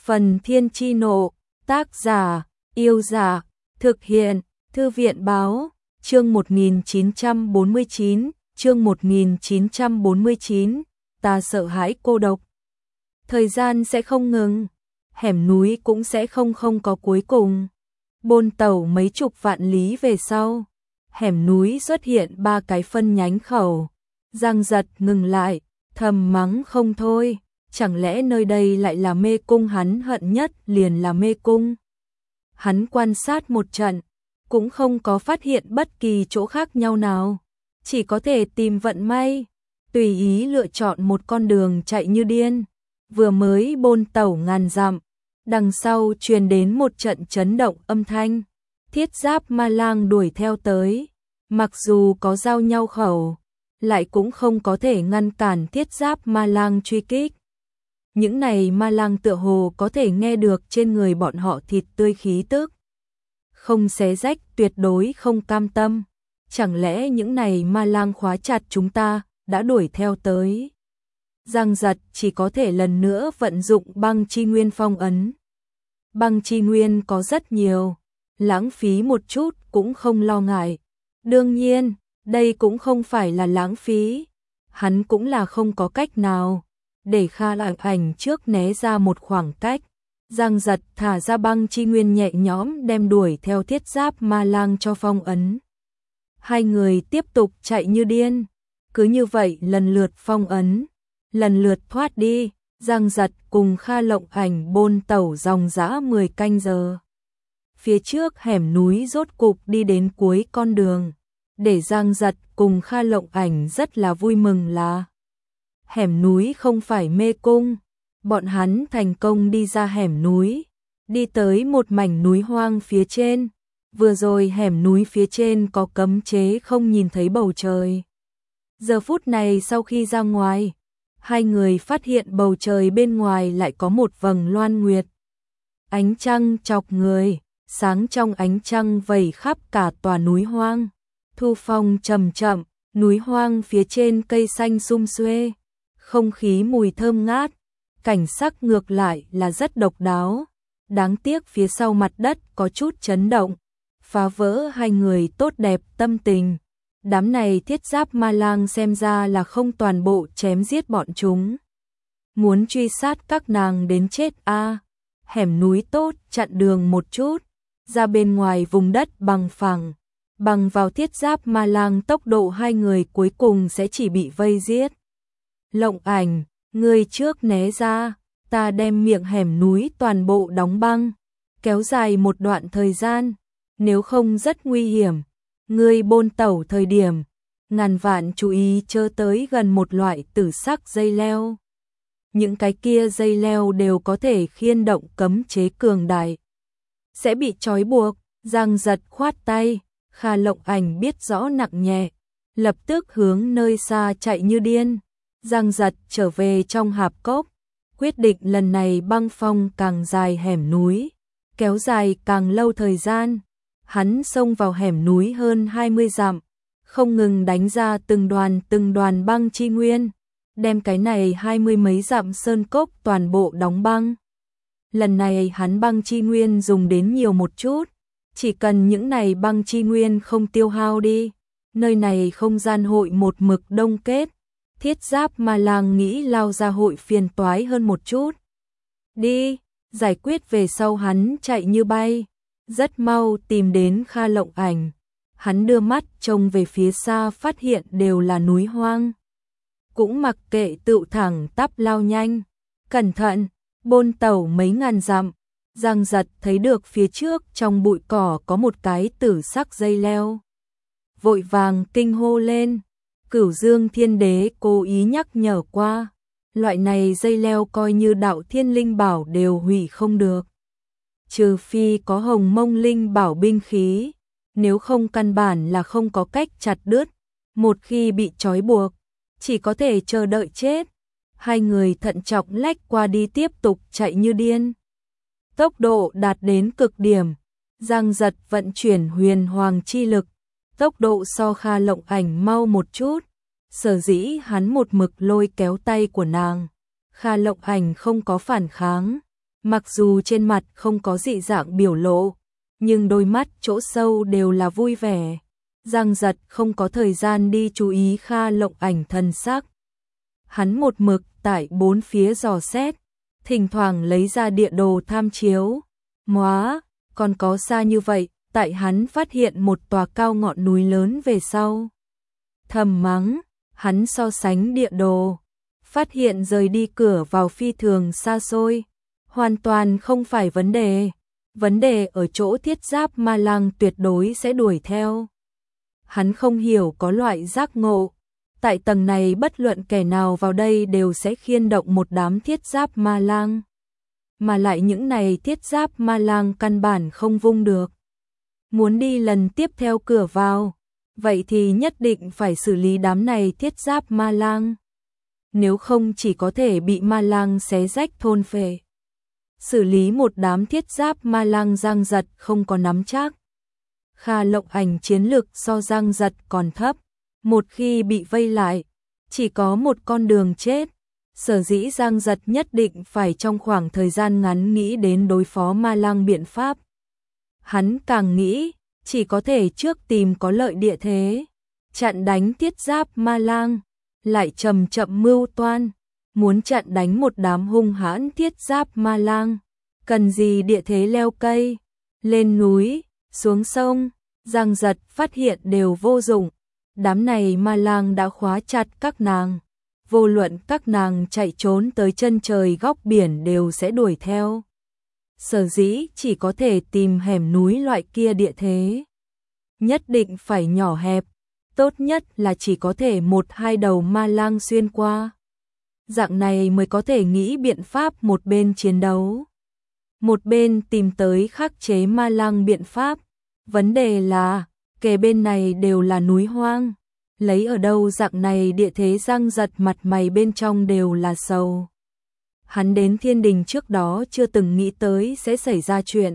Phần Thiên Chi Nộ, tác giả, Yêu Dạ, thực hiện, Thư viện Báo, chương 1949, chương 1949, ta sợ hãi cô độc. Thời gian sẽ không ngừng, hẻm núi cũng sẽ không có cuối cùng. Bôn tàu mấy chục vạn lý về sau, hẻm núi xuất hiện 3 cái phân nhánh khẩu. Giang Giật ngừng lại, thầm mắng không thôi, chẳng lẽ nơi đây lại là mê cung hắn hận nhất liền là mê cung. Hắn quan sát một trận, cũng không có phát hiện bất kỳ chỗ khác nhau nào, chỉ có thể tìm vận may, tùy ý lựa chọn một con đường chạy như điên. Vừa mới bôn tàu ngàn dặm, đằng sau truyền đến một trận chấn động âm thanh, thiết giáp ma lang đuổi theo tới, mặc dù có giao nhau khẩu, lại cũng không có thể ngăn cản thiết giáp ma lang truy kích. Những này ma lang tựa hồ có thể nghe được trên người bọn họ thịt tươi khí tức. Không xé rách, tuyệt đối không cam tâm. Chẳng lẽ những này ma lang khóa chặt chúng ta, đã đuổi theo tới. Giang Giật chỉ có thể lần nữa vận dụng băng chi nguyên phong ấn. Băng chi nguyên có rất nhiều, lãng phí một chút cũng không lo ngại. Đương nhiên, đây cũng không phải là lãng phí. Hắn cũng là không có cách nào. Để Kha Lạc Ảnh trước né ra một khoảng cách, Giang Giật thả ra băng chi nguyên nhẹ nhõm đem đuổi theo thiết giáp ma lang cho phong ấn. Hai người tiếp tục chạy như điên, cứ như vậy lần lượt phong ấn, lần lượt thoát đi. Giang Giật cùng Kha Lộng Ảnh bôn tẩu dòng dã 10 canh giờ. Phía trước hẻm núi rốt cục đi đến cuối con đường, để Giang Giật cùng Kha Lộng Ảnh rất là vui mừng là hẻm núi không phải mê cung. Bọn hắn thành công đi ra hẻm núi, đi tới một mảnh núi hoang phía trên. Vừa rồi hẻm núi phía trên có cấm chế không nhìn thấy bầu trời. Giờ phút này sau khi ra ngoài, hai người phát hiện bầu trời bên ngoài lại có một vầng loan nguyệt. Ánh trăng chọc người, sáng trong ánh trăng vẩy khắp cả tòa núi hoang. Thu phong chậm chậm, núi hoang phía trên cây xanh sum xuê, không khí mùi thơm ngát, cảnh sắc ngược lại là rất độc đáo. Đáng tiếc phía sau mặt đất có chút chấn động, phá vỡ hai người tốt đẹp tâm tình. Đám này thiết giáp ma lang xem ra là không toàn bộ chém giết bọn chúng. Muốn truy sát các nàng đến chết a. Hẻm núi tốt, chặn đường một chút, ra bên ngoài vùng đất bằng phẳng. Bằng vào thiết giáp ma lang tốc độ hai người cuối cùng sẽ chỉ bị vây giết. Lộng Ảnh, ngươi trước né ra, ta đem miệng hẻm núi toàn bộ đóng băng, kéo dài một đoạn thời gian, nếu không rất nguy hiểm. Ngươi bôn tẩu thời điểm, ngàn vạn chú ý chớ tới gần một loại tử sắc dây leo. Những cái kia dây leo đều có thể khiên động cấm chế cường đại, sẽ bị trói buộc. Giang Giật khoát tay, Kha Lộng Ảnh biết rõ nặng nhẹ, lập tức hướng nơi xa chạy như điên. Giang Giật trở về trong hạp cốc, quyết định lần này băng phong càng dài hẻm núi, kéo dài càng lâu thời gian. Hắn xông vào hẻm núi hơn 20 dặm, không ngừng đánh ra từng đoàn băng chi nguyên, đem cái này 20 mấy dặm sơn cốc toàn bộ đóng băng. Lần này hắn băng chi nguyên dùng đến nhiều một chút, chỉ cần những này băng chi nguyên không tiêu hao đi, nơi này không gian hội một mực đông kết. Thiết giáp ma lang nghĩ lao ra hội phiền toái hơn một chút. Đi, giải quyết về sau hắn chạy như bay, rất mau tìm đến Kha Lộng Ảnh. Hắn đưa mắt trông về phía xa phát hiện đều là núi hoang. Cũng mặc kệ tựu thẳng tắp lao nhanh, cẩn thận, bôn tàu mấy ngàn dặm. Giang Giật thấy được phía trước trong bụi cỏ có một cái tử sắc dây leo. Vội vàng kinh hô lên. Cửu Dương Thiên Đế cố ý nhắc nhở qua, loại này dây leo coi như đạo thiên linh bảo đều hủy không được. Trừ phi có hồng mông linh bảo binh khí, nếu không căn bản là không có cách chặt đứt. Một khi bị trói buộc, chỉ có thể chờ đợi chết. Hai người thận trọng lách qua đi tiếp tục chạy như điên. Tốc độ đạt đến cực điểm, Giang Giật vận chuyển huyền hoàng chi lực. Tốc độ so Kha Lộng Ảnh mau một chút, sở dĩ hắn một mực lôi kéo tay của nàng. Kha Lộng Ảnh không có phản kháng, Mặc dù trên mặt không có dị dạng biểu lộ, nhưng đôi mắt chỗ sâu đều là vui vẻ. Giang Giật không có thời gian đi chú ý Kha Lộng Ảnh thần sắc. Hắn một mực tại bốn phía dò xét, thỉnh thoảng lấy ra địa đồ tham chiếu. Móa, còn có xa như vậy, tại hắn phát hiện một tòa cao ngọn núi lớn về sau. Thầm mắng, hắn so sánh địa đồ, phát hiện rời đi cửa vào phi thường xa xôi, hoàn toàn không phải vấn đề. Vấn đề ở chỗ thiết giáp ma lang tuyệt đối sẽ đuổi theo. Hắn không hiểu có loại giác ngộ. Tại tầng này bất luận kẻ nào vào đây đều sẽ khiên động một đám thiết giáp ma lang. Mà lại những này thiết giáp ma lang căn bản không vung được. Muốn đi lần tiếp theo cửa vào, vậy thì nhất định phải xử lý đám này thiết giáp ma lang. Nếu không chỉ có thể bị ma lang xé rách thôn phệ. Xử lý một đám thiết giáp ma lang Giang Giật không có nắm chắc. Kha Lộng Ảnh chiến lực so Giang Giật còn thấp. Một khi bị vây lại, chỉ có một con đường chết. Sở dĩ Giang Giật nhất định phải trong khoảng thời gian ngắn nghĩ đến đối phó ma lang biện pháp. Hắn càng nghĩ, chỉ có thể trước tìm có lợi địa thế, chặn đánh thiết giáp ma lang, lại chậm chậm mưu toan, muốn chặn đánh một đám hung hãn thiết giáp ma lang, cần gì địa thế leo cây, lên núi, xuống sông. Giang Giật phát hiện đều vô dụng, đám này ma lang đã khóa chặt các nàng, vô luận các nàng chạy trốn tới chân trời góc biển đều sẽ đuổi theo. Sở dĩ chỉ có thể tìm hẻm núi loại kia địa thế. Nhất định phải nhỏ hẹp, tốt nhất là chỉ có thể một hai đầu ma lang xuyên qua. Dạng này mới có thể nghĩ biện pháp một bên chiến đấu, một bên tìm tới khắc chế ma lang biện pháp. Vấn đề là, kề bên này đều là núi hoang, lấy ở đâu dạng này địa thế. Giang Giật mặt mày bên trong đều là sầu. Hắn đến Thiên Đình trước đó chưa từng nghĩ tới sẽ xảy ra chuyện,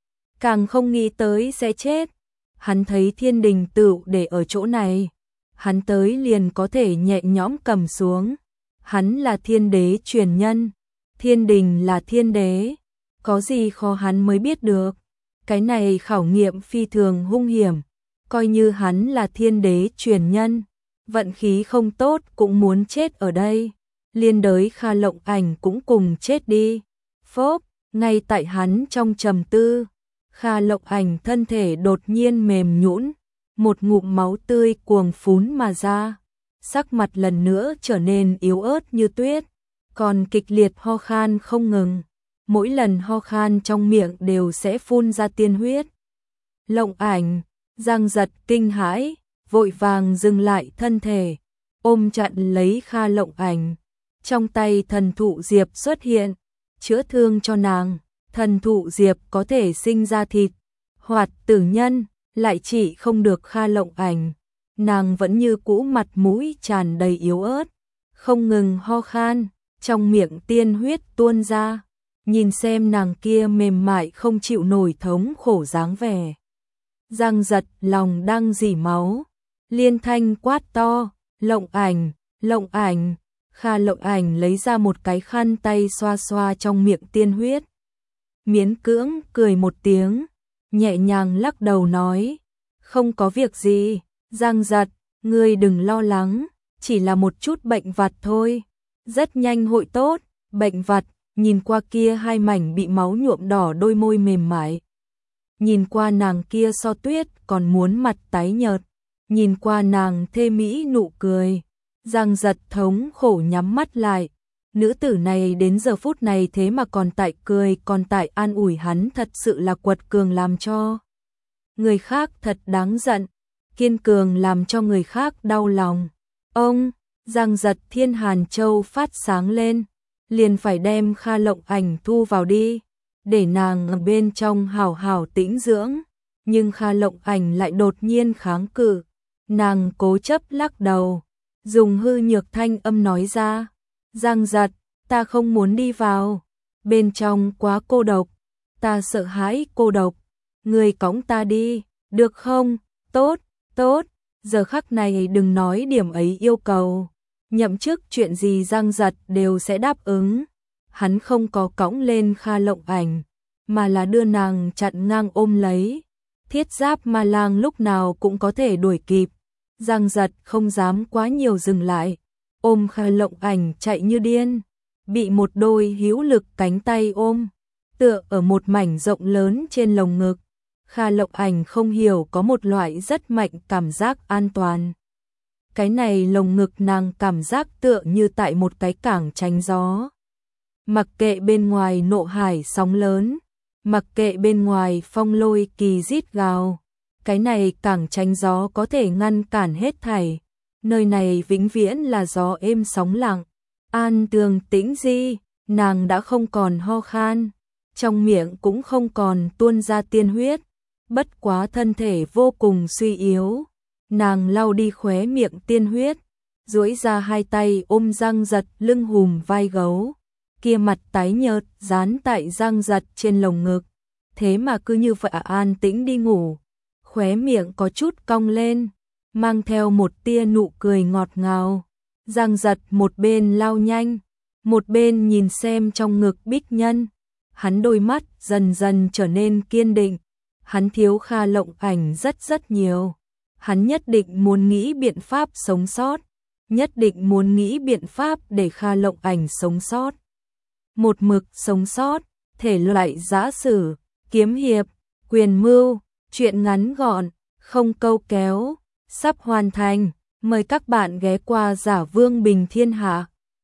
càng không nghĩ tới sẽ chết. Hắn thấy Thiên Đình tựu để ở chỗ này, hắn tới liền có thể nhẹ nhõm cầm xuống. Hắn là thiên đế truyền nhân, Thiên Đình là thiên đế, có gì khó hắn mới biết được. Cái này khảo nghiệm phi thường hung hiểm, coi như hắn là thiên đế truyền nhân, vận khí không tốt cũng muốn chết ở đây. Liên đới Kha Lộng Ảnh cũng cùng chết đi. Phốp, ngay tại hắn trong trầm tư, Kha Lộng Ảnh thân thể đột nhiên mềm nhũn, một ngụm máu tươi cuồng phún mà ra, sắc mặt lần nữa trở nên yếu ớt như tuyết, còn kịch liệt ho khan không ngừng. Mỗi lần ho khan trong miệng đều sẽ phun ra tiên huyết. Lộng Ảnh, Giang Giật kinh hãi, vội vàng dừng lại thân thể, ôm chặn lấy Kha Lộng Ảnh. Trong tay thần thụ diệp xuất hiện, chữa thương cho nàng. Thần thụ diệp có thể sinh ra thịt, hoạt tử nhân, lại chỉ không được Kha Lộng Ảnh. Nàng vẫn như cũ mặt mũi tràn đầy yếu ớt, không ngừng ho khan, trong miệng tiên huyết tuôn ra. Nhìn xem nàng kia mềm mại không chịu nổi thống khổ dáng vẻ, Giang Giật lòng đang rỉ máu, liên thanh quát to, Lộng Ảnh, Lộng Ảnh. Kha Lộng Ảnh lấy ra một cái khăn tay xoa xoa trong miệng tiên huyết, miễn cưỡng cười một tiếng, nhẹ nhàng lắc đầu nói, không có việc gì, Giang Giật, ngươi đừng lo lắng, chỉ là một chút bệnh vặt thôi, rất nhanh hội tốt. Bệnh vặt. Nhìn qua kia hai mảnh bị máu nhuộm đỏ đôi môi mềm mại, nhìn qua nàng kia so tuyết còn muốn mặt tái nhợt, nhìn qua nàng thê mỹ nụ cười, Giang Giật thống khổ nhắm mắt lại. Nữ tử này đến giờ phút này thế mà còn tại cười, còn tại an ủi hắn, thật sự là quật cường làm cho người khác thật đáng giận, kiên cường làm cho người khác đau lòng. Ông, Giang Giật Thiên Hàn Châu phát sáng lên, liền phải đem Kha Lộng Ảnh thu vào đi, để nàng ở bên trong hảo hảo tĩnh dưỡng. Nhưng Kha Lộng Ảnh lại đột nhiên kháng cự, nàng cố chấp lắc đầu, dùng hư nhược thanh âm nói ra, Giang Giật, ta không muốn đi vào, bên trong quá cô độc, ta sợ hãi cô độc, người cõng ta đi, được không? Tốt, tốt, giờ khắc này đừng nói điểm ấy yêu cầu, nhậm chức chuyện gì Giang Giật đều sẽ đáp ứng. hắn không có cõng lên Kha Lộng Ảnh, mà là đưa nàng chặn ngang ôm lấy. Thiết Giáp Ma Lang lúc nào cũng có thể đuổi kịp, Giang Giật không dám quá nhiều dừng lại, ôm Kha Lộng Ảnh chạy như điên, bị một đôi hữu lực cánh tay ôm, tựa ở một mảnh rộng lớn trên lồng ngực. Kha Lộng Ảnh không hiểu có một loại rất mạnh cảm giác an toàn. Cái này lồng ngực nàng cảm giác tựa như tại một cái cảng tránh gió. Mặc kệ bên ngoài nộ hải sóng lớn, mặc kệ bên ngoài phong lôi kỳ rít gào, cái này cảng tránh gió có thể ngăn cản hết thảy. Nơi này vĩnh viễn là gió êm sóng lặng, an tường tĩnh di, nàng đã không còn ho khan, trong miệng cũng không còn tuôn ra tiên huyết, bất quá thân thể vô cùng suy yếu. Nàng lau đi khóe miệng tiên huyết, duỗi ra hai tay ôm Giang Giật lưng hùm vai gấu, kia mặt tái nhợt dán tại Giang Giật trên lồng ngực, thế mà cứ như vậy an tĩnh đi ngủ, khóe miệng có chút cong lên, mang theo một tia nụ cười ngọt ngào. Giang Giật một bên lao nhanh, một bên nhìn xem trong ngực Bích Nhân, hắn đôi mắt dần dần trở nên kiên định, hắn thiếu Kha Lộng Ảnh rất nhiều. Hắn nhất định muốn nghĩ biện pháp sống sót, nhất định muốn nghĩ biện pháp để Kha Lộng Ảnh sống sót. Một mực sống sót, thể loại giã sử, kiếm hiệp, quyền mưu, truyện ngắn gọn, không câu kéo, sắp hoàn thành. Mời các bạn ghé qua Giả Vương Bình Thiên Hạ.